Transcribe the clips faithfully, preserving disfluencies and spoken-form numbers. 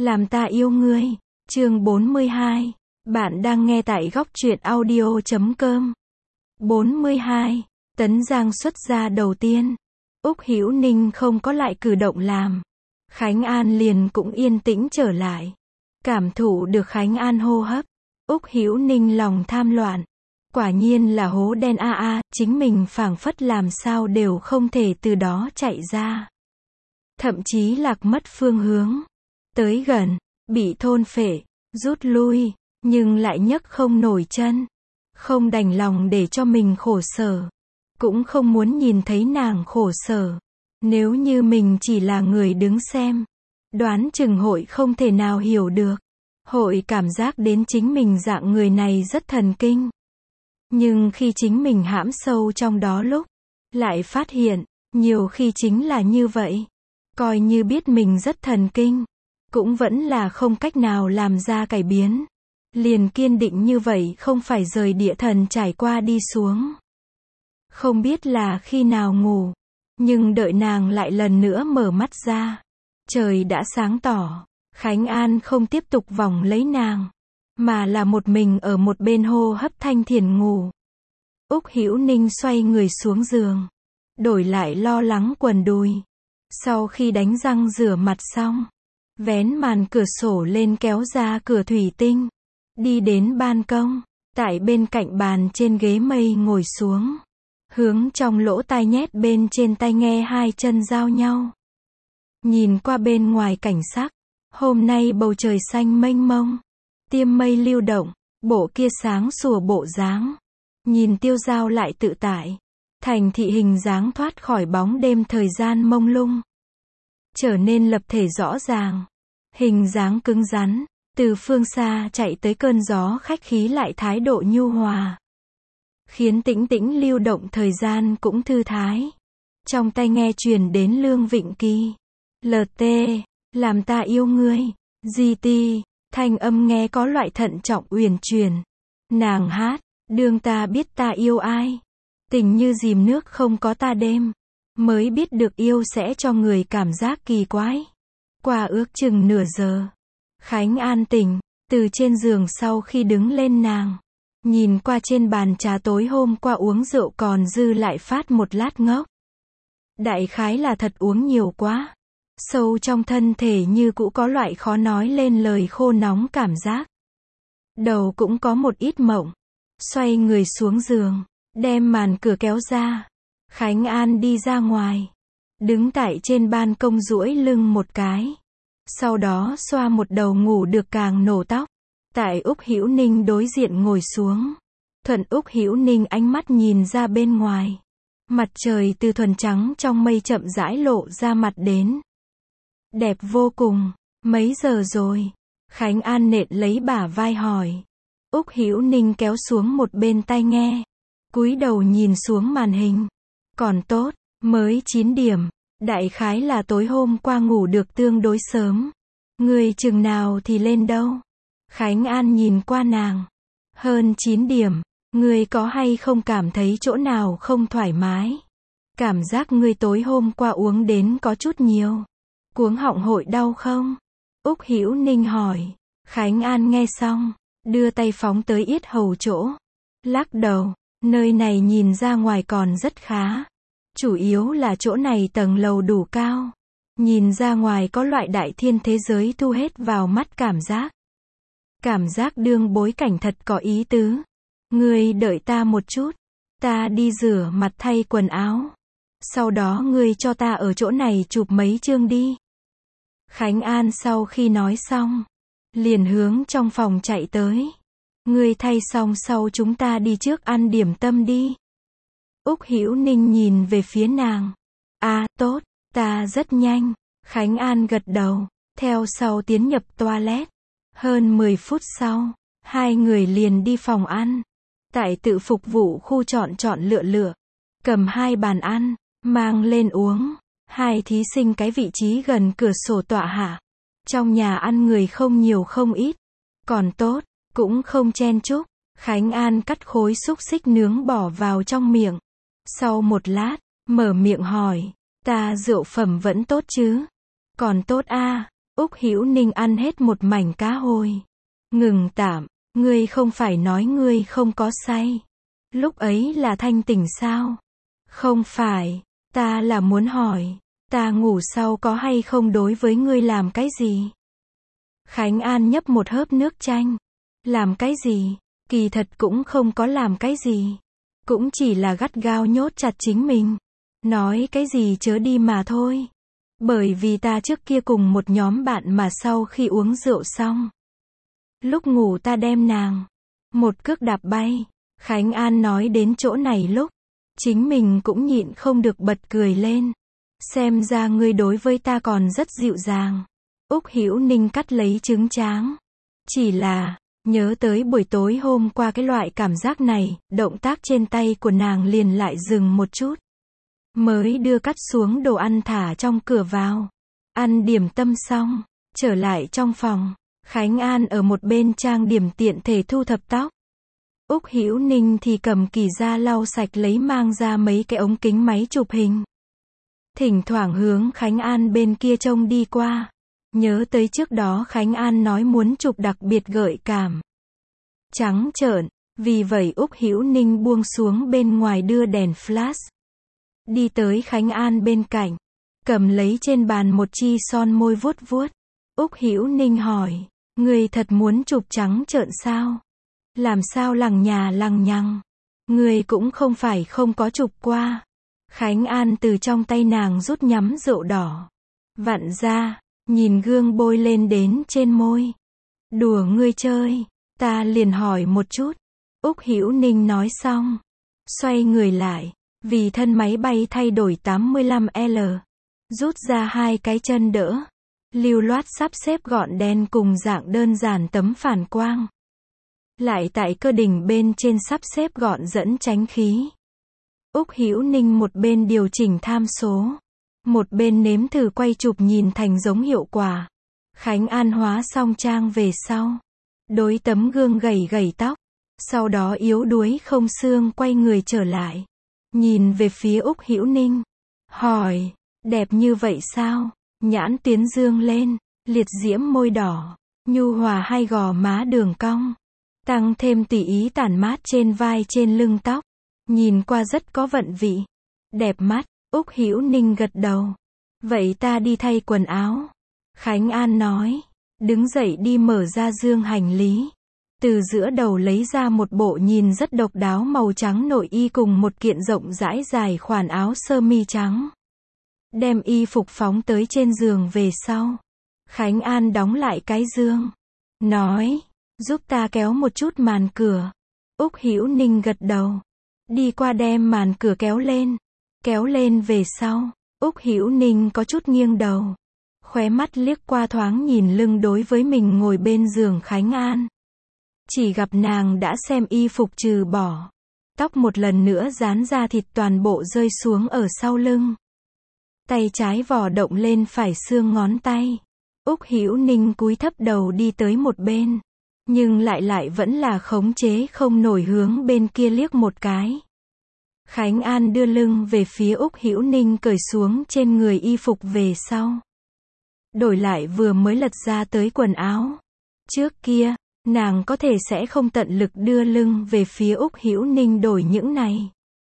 Làm ta yêu ngươi. Chương bốn mươi hai. Bạn đang nghe tại góc truyện audio chấm com. bốn mươi hai. Tấn Giang xuất gia đầu tiên. Úc Hữu Ninh không có lại cử động làm. Khánh An liền cũng yên tĩnh trở lại. Cảm thụ được Khánh An hô hấp. Úc Hữu Ninh lòng tham loạn. Quả nhiên là hố đen a a, chính mình phảng phất làm sao đều không thể từ đó chạy ra. Thậm chí lạc mất phương hướng. Tới gần, bị thôn phệ, rút lui, nhưng lại nhấc không nổi chân. Không đành lòng để cho mình khổ sở. Cũng không muốn nhìn thấy nàng khổ sở. Nếu như mình chỉ là người đứng xem, đoán chừng hội không thể nào hiểu được. Hội cảm giác đến chính mình dạng người này rất thần kinh. Nhưng khi chính mình hãm sâu trong đó lúc, lại phát hiện, nhiều khi chính là như vậy. Coi như biết mình rất thần kinh, cũng vẫn là không cách nào làm ra cải biến. Liền kiên định như vậy không phải rời địa thần trải qua đi xuống. Không biết là khi nào ngủ, nhưng đợi nàng lại lần nữa mở mắt ra. Trời đã sáng tỏ, Khánh An không tiếp tục vòng lấy nàng, mà là một mình ở một bên hô hấp thanh thiền ngủ. Úc Hữu Ninh xoay người xuống giường, đổi lại lo lắng quần đùi. Sau khi đánh răng rửa mặt xong, vén màn cửa sổ lên kéo ra cửa thủy tinh, đi đến ban công, tại bên cạnh bàn trên ghế mây ngồi xuống, hướng trong lỗ tai nhét bên trên tai nghe hai chân giao nhau. Nhìn qua bên ngoài cảnh sắc, hôm nay bầu trời xanh mênh mông, tiêm mây lưu động, bộ kia sáng sủa bộ dáng. Nhìn tiêu dao lại tự tại, thành thị hình dáng thoát khỏi bóng đêm thời gian mông lung. Trở nên lập thể rõ ràng, hình dáng cứng rắn, từ phương xa chạy tới cơn gió khách khí lại thái độ nhu hòa. Khiến tĩnh tĩnh lưu động thời gian cũng thư thái. Trong tai nghe truyền đến Lương Vịnh Kỳ. lờ tê, làm ta yêu ngươi. giê tê, thanh âm nghe có loại thận trọng uyển chuyển. Nàng hát, đương ta biết ta yêu ai. Tình như dìm nước không có ta đêm. Mới biết được yêu sẽ cho người cảm giác kỳ quái. Qua ước chừng nửa giờ, Khánh An tỉnh, từ trên giường sau khi đứng lên nàng. Nhìn qua trên bàn trà tối hôm qua uống rượu còn dư lại phát một lát ngốc. Đại khái là thật uống nhiều quá. Sâu trong thân thể như cũ có loại khó nói lên lời khô nóng cảm giác. Đầu cũng có một ít mộng. Xoay người xuống giường, đem màn cửa kéo ra. Khánh An đi ra ngoài. Đứng tại trên ban công duỗi lưng một cái. Sau đó xoa một đầu ngủ được càng nổ tóc. Tại Úc Hữu Ninh đối diện ngồi xuống. Thuận Úc Hữu Ninh ánh mắt nhìn ra bên ngoài. Mặt trời từ thuần trắng trong mây chậm rãi lộ ra mặt đến. Đẹp vô cùng. Mấy giờ rồi? Khánh An nện lấy bả vai hỏi. Úc Hữu Ninh kéo xuống một bên tai nghe. Cúi đầu nhìn xuống màn hình. Còn tốt, mới chín điểm. Đại khái là tối hôm qua ngủ được tương đối sớm. Người chừng nào thì lên đâu? Khánh An nhìn qua nàng. Hơn chín điểm, ngươi có hay không cảm thấy chỗ nào không thoải mái? Cảm giác ngươi tối hôm qua uống đến có chút nhiều. Cuống họng hội đau không? Úc Hữu Ninh hỏi. Khánh An nghe xong, đưa tay phóng tới yết hầu chỗ. Lắc đầu, nơi này nhìn ra ngoài còn rất khá. Chủ yếu là chỗ này tầng lầu đủ cao. Nhìn ra ngoài có loại đại thiên thế giới thu hết vào mắt cảm giác. Cảm giác đương bối cảnh thật có ý tứ. Ngươi đợi ta một chút. Ta đi rửa mặt thay quần áo. Sau đó ngươi cho ta ở chỗ này chụp mấy chương đi. Khánh An sau khi nói xong, liền hướng trong phòng chạy tới. Ngươi thay xong sau chúng ta đi trước ăn điểm tâm đi. Úc Hữu Ninh nhìn về phía nàng. À, tốt, ta rất nhanh. Khánh An gật đầu, theo sau tiến nhập toilet. Hơn mười phút sau, hai người liền đi phòng ăn. Tại tự phục vụ khu chọn chọn lựa lựa. Cầm hai bàn ăn, mang lên uống. Hai thí sinh cái vị trí gần cửa sổ tọa hạ. Trong nhà ăn người không nhiều không ít. Còn tốt, cũng không chen chúc. Khánh An cắt khối xúc xích nướng bỏ vào trong miệng. Sau một lát, mở miệng hỏi. Ta rượu phẩm vẫn tốt chứ? Còn tốt a. Úc Hữu Ninh ăn hết một mảnh cá hồi. Ngừng tạm, ngươi không phải nói ngươi không có say. Lúc ấy là thanh tỉnh sao? Không phải, ta là muốn hỏi, ta ngủ sau có hay không đối với ngươi làm cái gì? Khánh An nhấp một hớp nước chanh. Làm cái gì? Kỳ thật cũng không có làm cái gì. Cũng chỉ là gắt gao nhốt chặt chính mình. Nói cái gì chớ đi mà thôi. Bởi vì ta trước kia cùng một nhóm bạn mà sau khi uống rượu xong. Lúc ngủ ta đem nàng. Một cước đạp bay. Khánh An nói đến chỗ này lúc. Chính mình cũng nhịn không được bật cười lên. Xem ra ngươi đối với ta còn rất dịu dàng. Úc Hữu Ninh cắt lấy trứng tráng. Chỉ là, nhớ tới buổi tối hôm qua cái loại cảm giác này, động tác trên tay của nàng liền lại dừng một chút. Mới đưa cắt xuống đồ ăn thả trong cửa vào. Ăn điểm tâm xong, trở lại trong phòng. Khánh An ở một bên trang điểm tiện thể thu thập tóc. Úc Hữu Ninh thì cầm kỳ ra lau sạch lấy mang ra mấy cái ống kính máy chụp hình. Thỉnh thoảng hướng Khánh An bên kia trông đi qua. Nhớ tới trước đó Khánh An nói muốn chụp đặc biệt gợi cảm. Trắng trợn, vì vậy Úc Hữu Ninh buông xuống bên ngoài đưa đèn flash. Đi tới Khánh An bên cạnh, cầm lấy trên bàn một chi son môi vuốt vuốt. Úc Hữu Ninh hỏi, ngươi thật muốn chụp trắng trợn sao? Làm sao lằng nhà lằng nhằng? Ngươi cũng không phải không có chụp qua. Khánh An từ trong tay nàng rút nhắm rượu đỏ. Vặn ra, nhìn gương bôi lên đến trên môi. Đùa ngươi chơi, ta liền hỏi một chút. Úc Hữu Ninh nói xong, xoay người lại, vì thân máy bay thay đổi tám mươi lăm L. Rút ra hai cái chân đỡ. Lưu loát sắp xếp gọn đen cùng dạng đơn giản tấm phản quang. Lại tại cơ đỉnh bên trên sắp xếp gọn dẫn tránh khí. Úc Hữu Ninh một bên điều chỉnh tham số. Một bên nếm thử quay chụp nhìn thành giống hiệu quả. Khánh An hóa xong trang về sau. Đối tấm gương gẩy gẩy tóc. Sau đó yếu đuối không xương quay người trở lại. Nhìn về phía Úc Hữu Ninh. Hỏi, đẹp như vậy sao? Nhãn tuyến dương lên, liệt diễm môi đỏ, nhu hòa hai gò má đường cong. Tăng thêm tùy ý tản mát trên vai trên lưng tóc. Nhìn qua rất có vận vị. Đẹp mắt, Úc Hữu Ninh gật đầu. Vậy ta đi thay quần áo. Khánh An nói. Đứng dậy đi mở ra dương hành lý. Từ giữa đầu lấy ra một bộ nhìn rất độc đáo màu trắng nội y cùng một kiện rộng rãi dài khoản áo sơ mi trắng. Đem y phục phóng tới trên giường về sau. Khánh An đóng lại cái dương. Nói, giúp ta kéo một chút màn cửa. Úc Hữu Ninh gật đầu. Đi qua đem màn cửa kéo lên. Kéo lên về sau. Úc Hữu Ninh có chút nghiêng đầu. Khóe mắt liếc qua thoáng nhìn lưng đối với mình ngồi bên giường Khánh An. Chỉ gặp nàng đã xem y phục trừ bỏ. Tóc một lần nữa dán ra thịt toàn bộ rơi xuống ở sau lưng. Tay trái vò động lên phải xương ngón tay. Úc Hữu Ninh cúi thấp đầu đi tới một bên. Nhưng lại lại vẫn là khống chế không nổi hướng bên kia liếc một cái. Khánh An đưa lưng về phía Úc Hữu Ninh cởi xuống trên người y phục về sau. Đổi lại vừa mới lật ra tới quần áo. Trước kia, nàng có thể sẽ không tận lực đưa lưng về phía Úc Hữu Ninh đổi những này.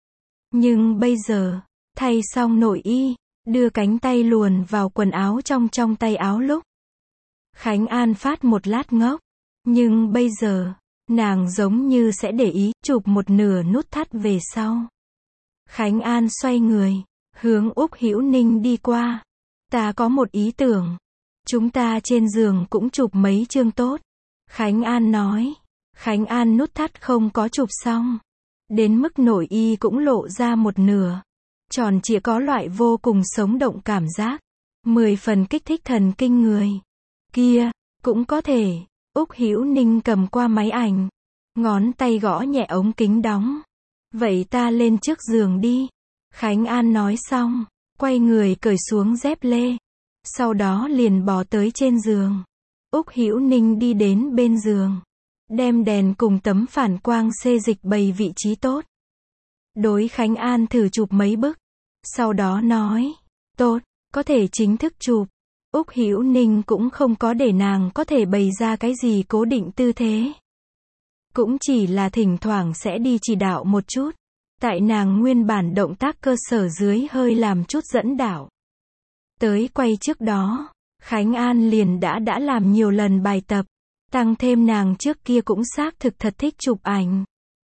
Nhưng bây giờ, thay xong nội y, đưa cánh tay luồn vào quần áo trong trong tay áo lúc. Khánh An phát một lát ngốc. Nhưng bây giờ, nàng giống như sẽ để ý, chụp một nửa nút thắt về sau. Khánh An xoay người, hướng Úc Hữu Ninh đi qua. Ta có một ý tưởng. Chúng ta trên giường cũng chụp mấy chương tốt. Khánh An nói. Khánh An nút thắt không có chụp xong. Đến mức nội y cũng lộ ra một nửa. Tròn chỉ có loại vô cùng sống động cảm giác. Mười phần kích thích thần kinh người. Kia, cũng có thể. Úc Hữu Ninh cầm qua máy ảnh. Ngón tay gõ nhẹ ống kính đóng. Vậy ta lên trước giường đi. Khánh An nói xong. Quay người cởi xuống dép lê. Sau đó liền bò tới trên giường. Úc Hữu Ninh đi đến bên giường. Đem đèn cùng tấm phản quang xê dịch bày vị trí tốt. Đối Khánh An thử chụp mấy bức. Sau đó nói. Tốt, có thể chính thức chụp. Úc Hữu Ninh cũng không có để nàng có thể bày ra cái gì cố định tư thế. Cũng chỉ là thỉnh thoảng sẽ đi chỉ đạo một chút. Tại nàng nguyên bản động tác cơ sở dưới hơi làm chút dẫn đạo. Tới quay trước đó, Khánh An liền đã đã làm nhiều lần bài tập. Tăng thêm nàng trước kia cũng xác thực thật thích chụp ảnh.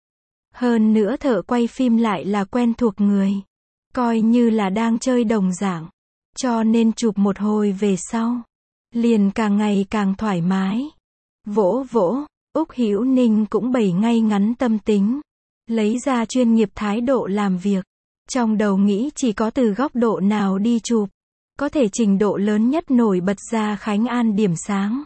Hơn nữa thợ quay phim lại là quen thuộc người. Coi như là đang chơi đồng dạng. Cho nên chụp một hồi về sau. Liền càng ngày càng thoải mái. Vỗ vỗ, Úc Hữu Ninh cũng bày ngay ngắn tâm tính. Lấy ra chuyên nghiệp thái độ làm việc. Trong đầu nghĩ chỉ có từ góc độ nào đi chụp. Có thể trình độ lớn nhất nổi bật ra Khánh An điểm sáng.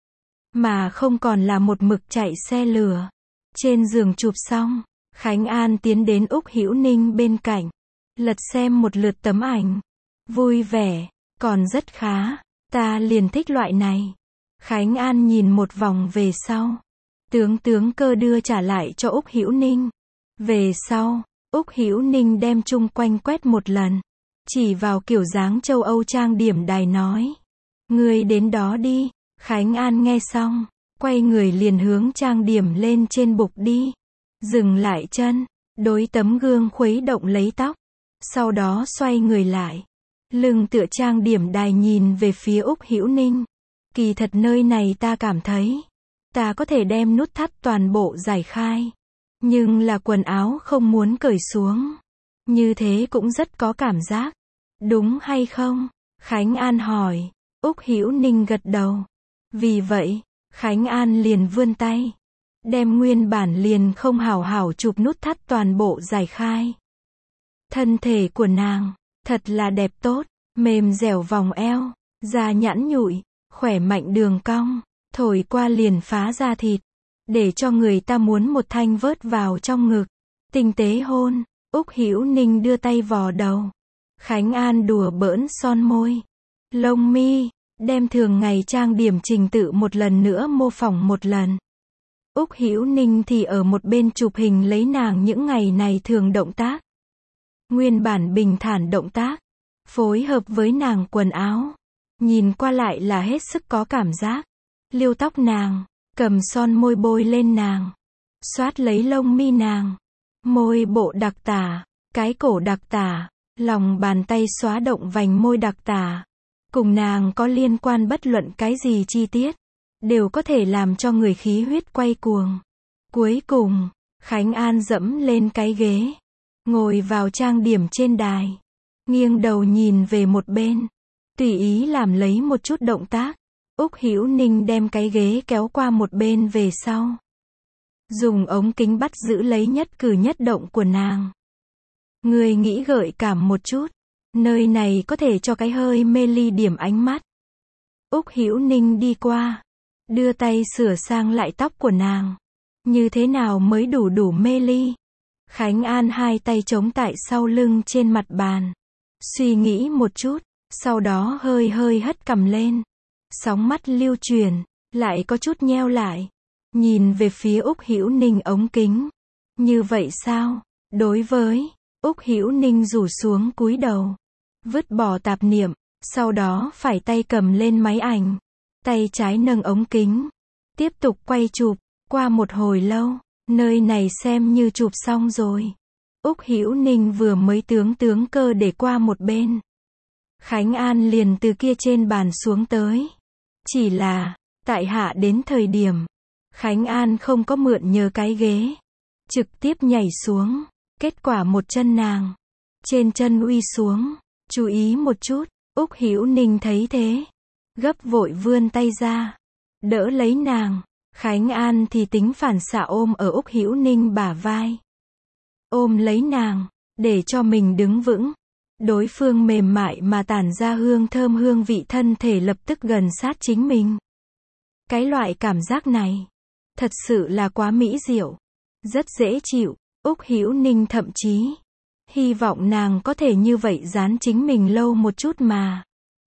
Mà không còn là một mực chạy xe lửa. Trên giường chụp xong, Khánh An tiến đến Úc Hữu Ninh bên cạnh. Lật xem một lượt tấm ảnh. Vui vẻ, còn rất khá. Ta liền thích loại này. Khánh An nhìn một vòng về sau. Tướng tướng cơ đưa trả lại cho Úc Hữu Ninh. Về sau, Úc Hữu Ninh đem chung quanh quét một lần. Chỉ vào kiểu dáng châu Âu trang điểm đài nói. Ngươi đến đó đi. Khánh An nghe xong, quay người liền hướng trang điểm lên trên bục đi. Dừng lại chân, đối tấm gương khuấy động lấy tóc. Sau đó xoay người lại. Lưng tựa trang điểm đài nhìn về phía Úc Hữu Ninh. Kỳ thật nơi này ta cảm thấy. Ta có thể đem nút thắt toàn bộ giải khai. Nhưng là quần áo không muốn cởi xuống. Như thế cũng rất có cảm giác. Đúng hay không? Khánh An hỏi. Úc Hữu Ninh gật đầu. Vì vậy, Khánh An liền vươn tay. Đem nguyên bản liền không hảo hảo chụp nút thắt toàn bộ giải khai. Thân thể của nàng, thật là đẹp tốt, mềm dẻo vòng eo, da nhẵn nhụi, khỏe mạnh đường cong, thổi qua liền phá da thịt. Để cho người ta muốn một thanh vớt vào trong ngực. Tinh tế hôn, Úc Hữu Ninh đưa tay vò đầu. Khánh An đùa bỡn son môi. Lông mi. Đem thường ngày trang điểm trình tự một lần nữa mô phỏng một lần. Úc Hữu Ninh thì ở một bên chụp hình lấy nàng những ngày này thường động tác. Nguyên bản bình thản động tác. Phối hợp với nàng quần áo. Nhìn qua lại là hết sức có cảm giác. Liêu tóc nàng. Cầm son môi bôi lên nàng. Xoát lấy lông mi nàng. Môi bộ đặc tả. Cái cổ đặc tả. Lòng bàn tay xóa động vành môi đặc tả. Cùng nàng có liên quan bất luận cái gì chi tiết. Đều có thể làm cho người khí huyết quay cuồng. Cuối cùng, Khánh An dẫm lên cái ghế. Ngồi vào trang điểm trên đài. Nghiêng đầu nhìn về một bên. Tùy ý làm lấy một chút động tác. Úc Hữu Ninh đem cái ghế kéo qua một bên về sau. Dùng ống kính bắt giữ lấy nhất cử nhất động của nàng. Người nghĩ gợi cảm một chút. Nơi này có thể cho cái hơi mê ly điểm ánh mắt. Úc Hữu Ninh đi qua. Đưa tay sửa sang lại tóc của nàng. Như thế nào mới đủ đủ mê ly? Khánh An hai tay chống tại sau lưng trên mặt bàn. Suy nghĩ một chút. Sau đó hơi hơi hất cằm lên. Sóng mắt lưu chuyển. Lại có chút nheo lại. Nhìn về phía Úc Hữu Ninh ống kính. Như vậy sao? Đối với Úc Hữu Ninh rủ xuống cúi đầu. Vứt bỏ tạp niệm. Sau đó phải tay cầm lên máy ảnh. Tay trái nâng ống kính. Tiếp tục quay chụp. Qua một hồi lâu. Nơi này xem như chụp xong rồi. Úc Hữu Ninh vừa mới tướng tướng cơ để qua một bên. Khánh An liền từ kia trên bàn xuống tới. Chỉ là, tại hạ đến thời điểm. Khánh An không có mượn nhờ cái ghế. Trực tiếp nhảy xuống. Kết quả một chân nàng. Trên chân uy xuống. Chú ý một chút. Úc Hữu Ninh thấy thế. Gấp vội vươn tay ra. Đỡ lấy nàng. Khánh An thì tính phản xạ ôm ở Úc Hữu Ninh bả vai. Ôm lấy nàng. Để cho mình đứng vững. Đối phương mềm mại mà tản ra hương thơm hương vị thân thể lập tức gần sát chính mình. Cái loại cảm giác này. Thật sự là quá mỹ diệu. Rất dễ chịu. Úc Hữu Ninh thậm chí. Hy vọng nàng có thể như vậy dán chính mình lâu một chút mà.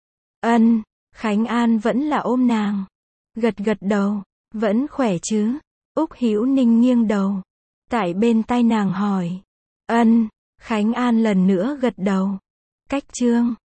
Ân. Khánh An vẫn là ôm nàng. Gật gật đầu. Vẫn khỏe chứ? Úc Hữu Ninh nghiêng đầu. Tại bên tai nàng hỏi. Ân. Khánh An lần nữa gật đầu. Cách chương.